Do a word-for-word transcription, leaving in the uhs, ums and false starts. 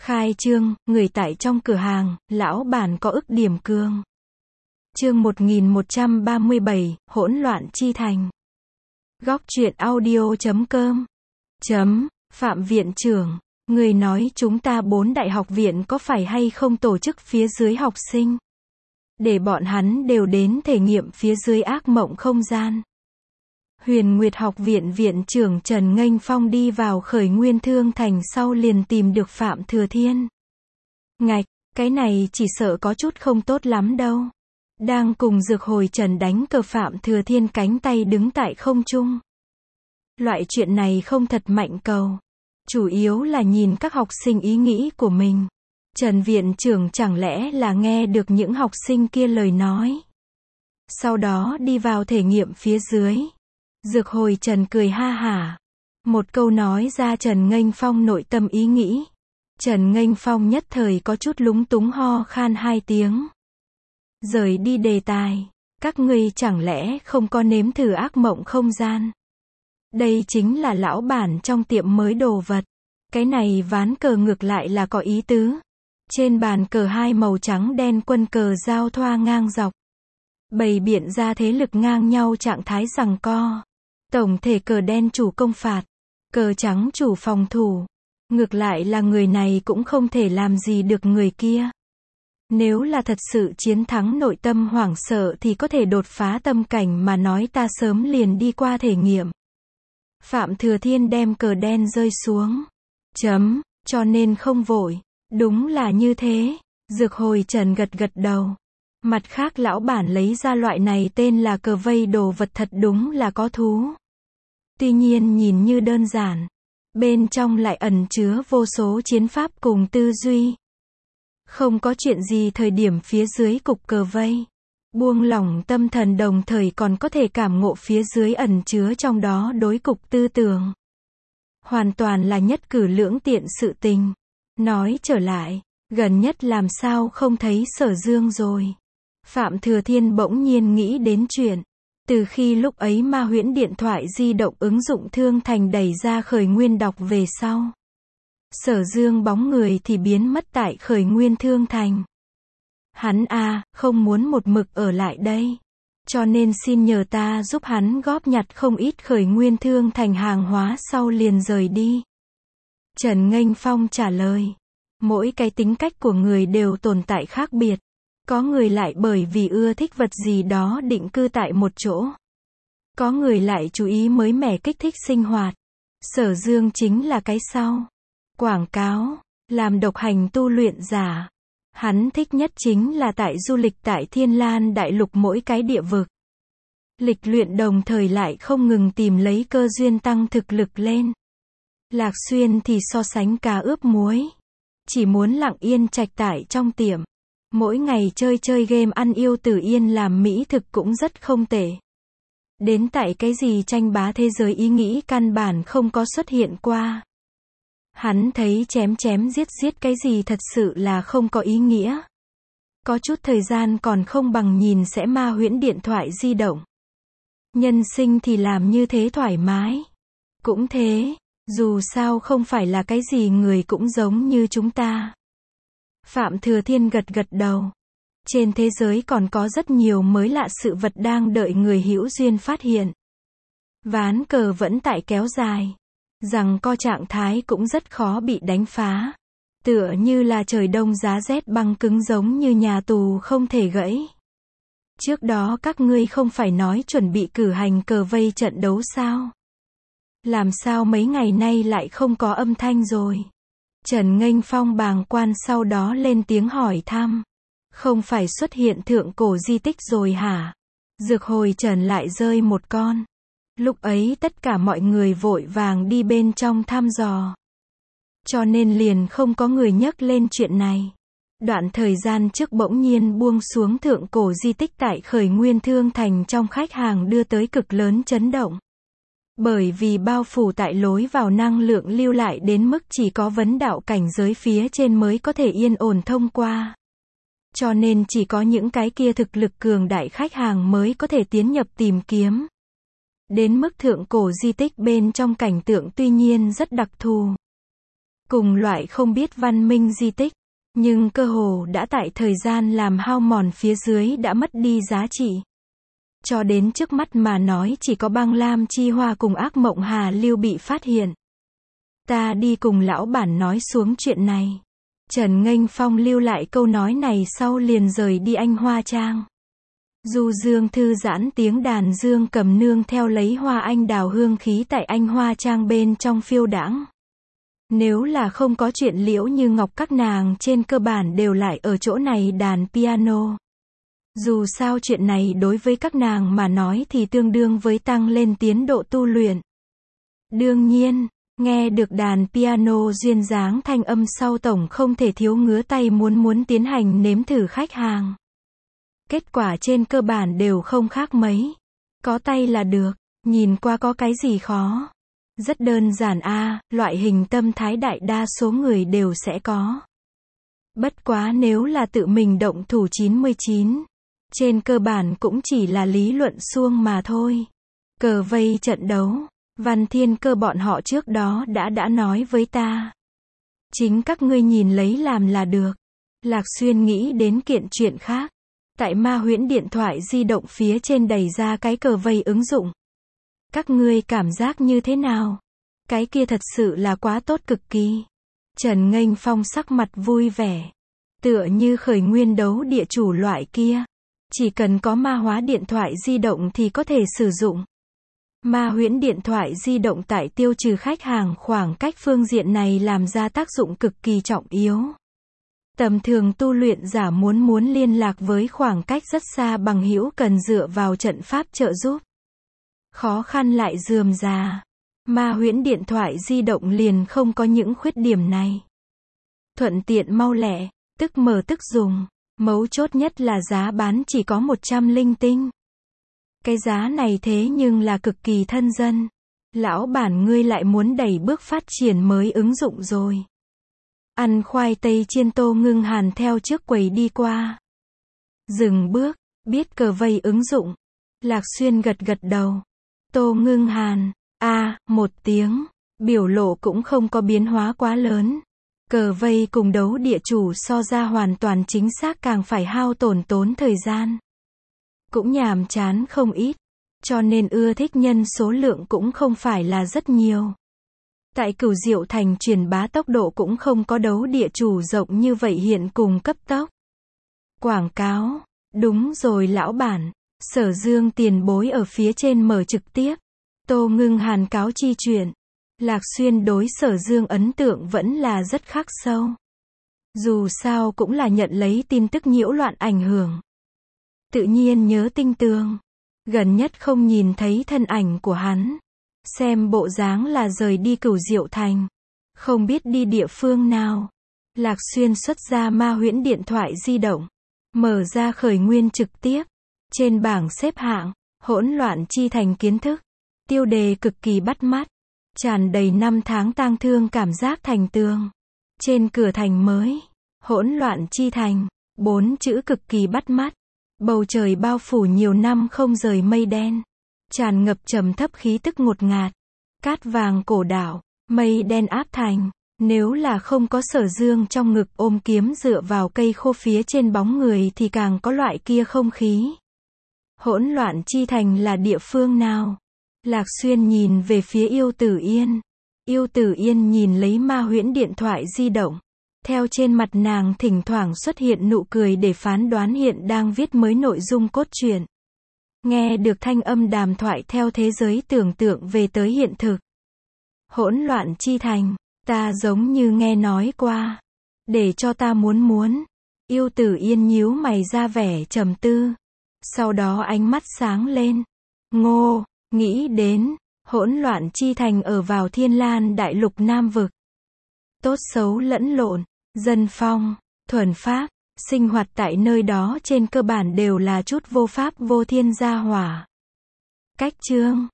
Khai trương, người tại trong cửa hàng, lão bản có ức điểm cường. Chương một nghìn một trăm ba mươi bảy, hỗn loạn chi thành. Góc truyện audio chấm com. Chấm, Phạm viện trưởng, người nói chúng ta bốn đại học viện có phải hay không tổ chức phía dưới học sinh, để bọn hắn đều đến thể nghiệm phía dưới ác mộng không gian. Huyền Nguyệt học viện viện trưởng Trần Nghênh Phong đi vào Khởi Nguyên Thương Thành sau liền tìm được Phạm Thừa Thiên. Ngạch, cái này chỉ sợ có chút không tốt lắm đâu. Đang cùng Dược Hồi Trần đánh cờ Phạm Thừa Thiên cánh tay đứng tại không trung. Loại chuyện này không thật mạnh cầu. Chủ yếu là nhìn các học sinh ý nghĩ của mình. Trần viện trưởng chẳng lẽ là nghe được những học sinh kia lời nói, sau đó đi vào thể nghiệm phía dưới. Dược Hồi Trần cười ha hả. Một câu nói ra Trần Nghênh Phong nội tâm ý nghĩ. Trần Nghênh Phong nhất thời có chút lúng túng ho khan hai tiếng. Rời đi đề tài. Các ngươi chẳng lẽ không có nếm thử ác mộng không gian? Đây chính là lão bản trong tiệm mới đồ vật. Cái này ván cờ ngược lại là có ý tứ. Trên bàn cờ hai màu trắng đen quân cờ giao thoa ngang dọc, bày biện ra thế lực ngang nhau trạng thái giằng co. Tổng thể cờ đen chủ công phạt, cờ trắng chủ phòng thủ. Ngược lại là người này cũng không thể làm gì được người kia. Nếu là thật sự chiến thắng nội tâm hoảng sợ thì có thể đột phá tâm cảnh mà nói ta sớm liền đi qua thể nghiệm. Phạm Thừa Thiên đem cờ đen rơi xuống. Chấm, cho nên không vội. Đúng là như thế. Dược Hồi Trần gật gật đầu. Mặt khác lão bản lấy ra loại này tên là cờ vây đồ vật thật đúng là có thú. Tuy nhiên nhìn như đơn giản, bên trong lại ẩn chứa vô số chiến pháp cùng tư duy. Không có chuyện gì thời điểm phía dưới cục cờ vây, buông lỏng tâm thần đồng thời còn có thể cảm ngộ phía dưới ẩn chứa trong đó đối cục tư tưởng. Hoàn toàn là nhất cử lưỡng tiện sự tình. Nói trở lại, gần nhất làm sao không thấy Sở Dương rồi. Phạm Thừa Thiên bỗng nhiên nghĩ đến chuyện. Từ khi lúc ấy Ma Huyễn điện thoại di động ứng dụng Thương Thành đẩy ra Khởi Nguyên đọc về sau, Sở Dương bóng người thì biến mất tại Khởi Nguyên Thương Thành. Hắn a, à, không muốn một mực ở lại đây. Cho nên xin nhờ ta giúp hắn góp nhặt không ít Khởi Nguyên Thương Thành hàng hóa sau liền rời đi. Trần Nghênh Phong trả lời. Mỗi cái tính cách của người đều tồn tại khác biệt. Có người lại bởi vì ưa thích vật gì đó định cư tại một chỗ. Có người lại chú ý mới mẻ kích thích sinh hoạt. Sở Dương chính là cái sau. Quảng cáo, làm độc hành tu luyện giả. Hắn thích nhất chính là tại du lịch tại Thiên Lan Đại Lục mỗi cái địa vực. Lịch luyện đồng thời lại không ngừng tìm lấy cơ duyên tăng thực lực lên. Lạc Xuyên thì so sánh cá ướp muối. Chỉ muốn lặng yên trạch tại trong tiệm. Mỗi ngày chơi chơi game ăn yêu tử yên làm mỹ thực cũng rất không tệ. Đến tại cái gì tranh bá thế giới ý nghĩ căn bản không có xuất hiện qua. Hắn thấy chém chém giết giết cái gì thật sự là không có ý nghĩa. Có chút thời gian còn không bằng nhìn sẽ Ma Huyễn điện thoại di động. Nhân sinh thì làm như thế thoải mái. Cũng thế, dù sao không phải là cái gì người cũng giống như chúng ta. Phạm Thừa Thiên gật gật đầu. Trên thế giới còn có rất nhiều mới lạ sự vật đang đợi người hữu duyên phát hiện. Ván cờ vẫn tại kéo dài. Rằng co trạng thái cũng rất khó bị đánh phá. Tựa như là trời đông giá rét băng cứng giống như nhà tù không thể gãy. Trước đó các ngươi không phải nói chuẩn bị cử hành cờ vây trận đấu sao? Làm sao mấy ngày nay lại không có âm thanh rồi? Trần Nghênh Phong bàng quan sau đó lên tiếng hỏi thăm. Không phải xuất hiện thượng cổ di tích rồi hả? Dược Hồi Trần lại rơi một con. Lúc ấy tất cả mọi người vội vàng đi bên trong thăm dò. Cho nên liền không có người nhắc lên chuyện này. Đoạn thời gian trước bỗng nhiên buông xuống thượng cổ di tích tại Khởi Nguyên Thương Thành trong khách hàng đưa tới cực lớn chấn động. Bởi vì bao phủ tại lối vào năng lượng lưu lại đến mức chỉ có vấn đạo cảnh giới phía trên mới có thể yên ổn thông qua. Cho nên chỉ có những cái kia thực lực cường đại khách hàng mới có thể tiến nhập tìm kiếm. Đến mức thượng cổ di tích bên trong cảnh tượng tuy nhiên rất đặc thù. cùng loại không biết văn minh di tích, nhưng cơ hồ đã tại thời gian làm hao mòn phía dưới đã mất đi giá trị. Cho đến trước mắt mà nói chỉ có băng lam chi hoa cùng ác mộng hà lưu bị phát hiện. Ta đi cùng lão bản nói xuống chuyện này. Trần Nghênh Phong lưu lại câu nói này sau liền rời đi Anh Hoa Trang. Du dương thư giãn tiếng đàn dương cầm nương theo lấy hoa anh đào hương khí tại Anh Hoa Trang bên trong phiêu đãng. Nếu là không có chuyện Liễu Như Ngọc các nàng trên cơ bản đều lại ở chỗ này đàn piano. Dù sao chuyện này đối với các nàng mà nói thì tương đương với tăng lên tiến độ tu luyện. Đương nhiên, nghe được đàn piano duyên dáng thanh âm sau tổng không thể thiếu ngứa tay muốn muốn tiến hành nếm thử khách hàng. Kết quả trên cơ bản đều không khác mấy. Có tay là được, nhìn qua có cái gì khó. Rất đơn giản a, à, loại hình tâm thái đại đa số người đều sẽ có. Bất quá nếu là tự mình động thủ chín mươi chín, trên cơ bản cũng chỉ là lý luận suông mà thôi. Cờ vây trận đấu, Văn Thiên Cơ bọn họ trước đó đã đã nói với ta. Chính các ngươi nhìn lấy làm là được. Lạc Xuyên nghĩ đến kiện chuyện khác. Tại Ma Huyễn điện thoại di động phía trên đẩy ra cái cờ vây ứng dụng. Các ngươi cảm giác như thế nào? Cái kia thật sự là quá tốt cực kỳ. Trần Nghênh Phong sắc mặt vui vẻ. Tựa như khởi nguyên đấu địa chủ loại kia. Chỉ cần có ma hóa điện thoại di động thì có thể sử dụng. Ma Huyễn điện thoại di động tại tiêu trừ khách hàng khoảng cách phương diện này làm ra tác dụng cực kỳ trọng yếu. Tầm thường tu luyện giả muốn muốn liên lạc với khoảng cách rất xa bằng hữu cần dựa vào trận pháp trợ giúp. Khó khăn lại rườm rà. Ma Huyễn điện thoại di động liền không có những khuyết điểm này. Thuận tiện mau lẹ, tức mở tức dùng. Mấu chốt nhất là giá bán chỉ có một trăm linh tinh. Cái giá này thế nhưng là cực kỳ thân dân. Lão bản ngươi lại muốn đẩy bước phát triển mới ứng dụng rồi. Ăn khoai tây chiên Tô Ngưng Hàn theo trước quầy đi qua. Dừng bước, biết cờ vây ứng dụng. Lạc Xuyên gật gật đầu. Tô Ngưng Hàn, a à, một tiếng, biểu lộ cũng không có biến hóa quá lớn. Cờ vây cùng đấu địa chủ so ra hoàn toàn chính xác càng phải hao tổn tốn thời gian. Cũng nhàm chán không ít, cho nên ưa thích nhân số lượng cũng không phải là rất nhiều. Tại Cửu Diệu Thành truyền bá tốc độ cũng không có đấu địa chủ rộng như vậy hiện cùng cấp tốc. Quảng cáo, đúng rồi lão bản, Sở Dương tiền bối ở phía trên mở trực tiếp. Tô Ngưng Hàn cáo chi chuyện. Lạc Xuyên đối Sở Dương ấn tượng vẫn là rất khắc sâu. Dù sao cũng là nhận lấy tin tức nhiễu loạn ảnh hưởng. Tự nhiên nhớ tinh tường. Gần nhất không nhìn thấy thân ảnh của hắn. Xem bộ dáng là rời đi Cửu Diệu Thành. Không biết đi địa phương nào. Lạc Xuyên xuất ra Ma Huyễn điện thoại di động. Mở ra khởi nguyên trực tiếp. Trên bảng xếp hạng, hỗn loạn chi thành kiến thức. Tiêu đề cực kỳ bắt mắt. Tràn đầy năm tháng tang thương cảm giác thành tường. Trên cửa thành mới, hỗn loạn chi thành, bốn chữ cực kỳ bắt mắt. Bầu trời bao phủ nhiều năm không rời mây đen. Tràn ngập trầm thấp khí tức ngột ngạt. Cát vàng cổ đảo, mây đen áp thành. Nếu là không có Sở Dương trong ngực ôm kiếm dựa vào cây khô phía trên bóng người thì càng có loại kia không khí. Hỗn loạn chi thành là địa phương nào? Lạc Xuyên nhìn về phía Yêu Tử Yên. Yêu Tử Yên nhìn lấy Ma Huyễn điện thoại di động. Theo trên mặt nàng thỉnh thoảng xuất hiện nụ cười để phán đoán hiện đang viết mới nội dung cốt truyện. Nghe được thanh âm đàm thoại theo thế giới tưởng tượng về tới hiện thực. Hỗn loạn chi thành, ta giống như nghe nói qua. Để cho ta muốn muốn. Yêu Tử Yên nhíu mày ra vẻ trầm tư. Sau đó ánh mắt sáng lên. Ngô, nghĩ đến, hỗn loạn chi thành ở vào Thiên Lan đại lục Nam vực. Tốt xấu lẫn lộn, dân phong, thuần pháp, sinh hoạt tại nơi đó trên cơ bản đều là chút vô pháp vô thiên gia hỏa. Cách chương